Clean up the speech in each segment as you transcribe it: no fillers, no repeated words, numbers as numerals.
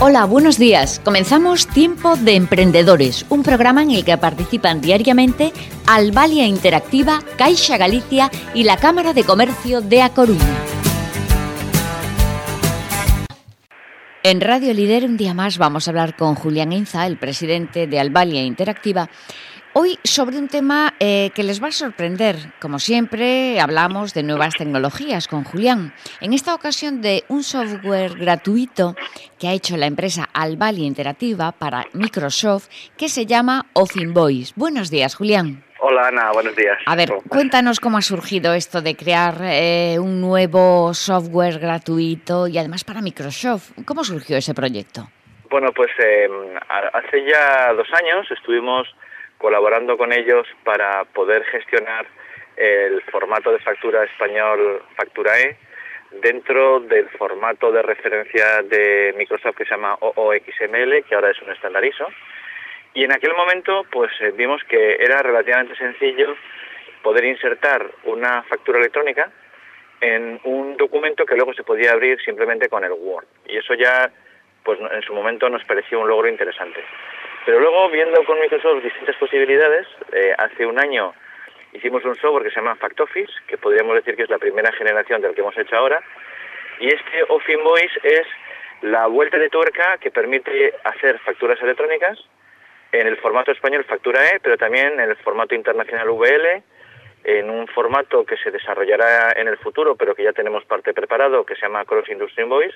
Hola, buenos días. Comenzamos Tiempo de Emprendedores, un programa en el que participan diariamente Albalia Interactiva, Caixa Galicia y la Cámara de Comercio de A Coruña. En Radio Líder, un día más, vamos a hablar con Julián Inza, el presidente de Albalia Interactiva, hoy sobre un tema que les va a sorprender. Como siempre, hablamos de nuevas tecnologías con Julián. En esta ocasión de un software gratuito que ha hecho la empresa Albalia Interactiva para Microsoft, que se llama OfInvoice. Buenos días, Julián. Hola, Ana, buenos días. A ver, cuéntanos cómo ha surgido esto de crear un nuevo software gratuito y además para Microsoft. ¿Cómo surgió ese proyecto? Bueno, pues hace ya 2 años estuvimos colaborando con ellos para poder gestionar el formato de factura español Facturae dentro del formato de referencia de Microsoft que se llama OOXML, que ahora es un estándar ISO. Y en aquel momento pues vimos que era relativamente sencillo poder insertar una factura electrónica en un documento que luego se podía abrir simplemente con el Word. Y eso ya pues en su momento nos pareció un logro interesante. Pero luego, viendo con Microsoft distintas posibilidades, hace 1 año hicimos un software que se llama FactOffice, que podríamos decir que es la primera generación del que hemos hecho ahora, y este OfInvoice es la vuelta de tuerca que permite hacer facturas electrónicas en el formato español Facturae, pero también en el formato internacional VL, en un formato que se desarrollará en el futuro, pero que ya tenemos parte preparado, que se llama Cross Industry Invoice,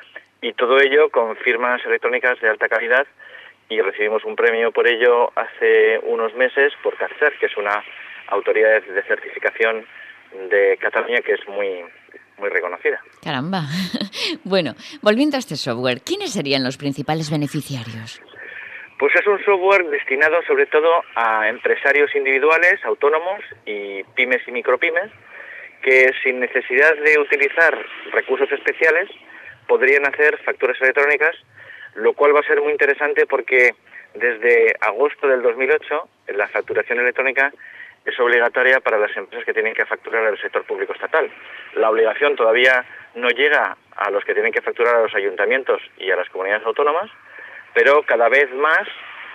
y todo ello con firmas electrónicas de alta calidad, y recibimos un premio por ello hace unos meses por CACER, que es una autoridad de certificación de Cataluña que es muy reconocida. Caramba. Bueno, volviendo a este software, ¿quiénes serían los principales beneficiarios? Pues es un software destinado sobre todo a empresarios individuales, autónomos y pymes y micropymes, que sin necesidad de utilizar recursos especiales podrían hacer facturas electrónicas, lo cual va a ser muy interesante porque desde agosto del 2008 la facturación electrónica es obligatoria para las empresas que tienen que facturar al sector público estatal. La obligación todavía no llega a los que tienen que facturar a los ayuntamientos y a las comunidades autónomas, pero cada vez más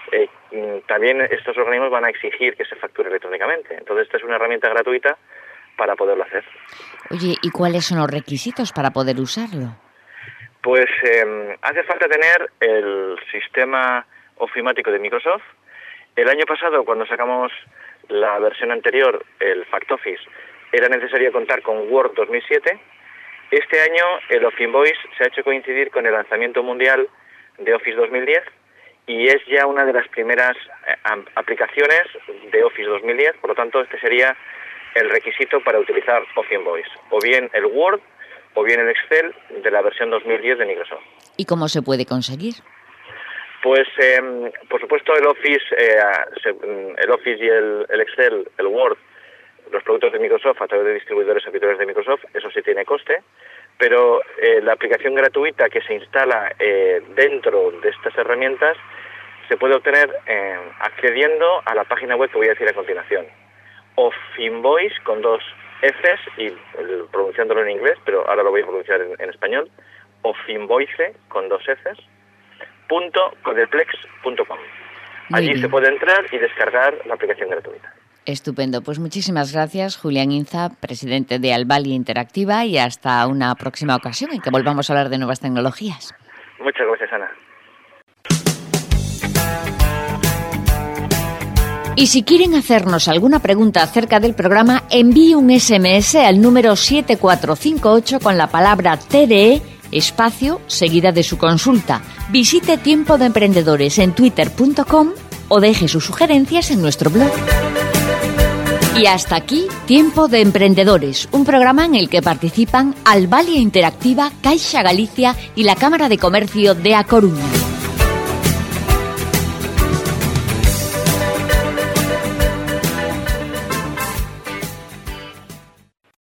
también estos organismos van a exigir que se facture electrónicamente. Entonces esta es una herramienta gratuita para poderlo hacer. Oye, ¿y cuáles son los requisitos para poder usarlo? Pues hace falta tener el sistema ofimático de Microsoft. El año pasado, cuando sacamos la versión anterior, el FactOffice, era necesario contar con Word 2007. Este año el OfInvoice se ha hecho coincidir con el lanzamiento mundial de Office 2010 y es ya una de las primeras aplicaciones de Office 2010, por lo tanto este sería el requisito para utilizar OfInvoice, o bien el Word o bien el Excel de la versión 2010 de Microsoft. ¿Y cómo se puede conseguir? Pues, por supuesto, el Office y el Excel, el Word, los productos de Microsoft a través de distribuidores servidores de Microsoft, eso sí tiene coste, pero la aplicación gratuita que se instala dentro de estas herramientas se puede obtener accediendo a la página web que voy a decir a continuación. OfInvoice con 2 Fs y pronunciándolo en inglés, pero ahora lo voy a pronunciar en español. OfInvoice con 2 Fs .codeplex.com. Allí se puede entrar y descargar la aplicación gratuita. Estupendo, pues muchísimas gracias, Julián Inza, presidente de Albalia Interactiva, y hasta una próxima ocasión en que volvamos a hablar de nuevas tecnologías. Muchas gracias, Ana. Y si quieren hacernos alguna pregunta acerca del programa, envíe un SMS al número 7458 con la palabra TDE, espacio, seguida de su consulta. Visite Tiempo de Emprendedores en twitter.com o deje sus sugerencias en nuestro blog. Y hasta aquí Tiempo de Emprendedores, un programa en el que participan Albalia Interactiva, Caixa Galicia y la Cámara de Comercio de A Coruña.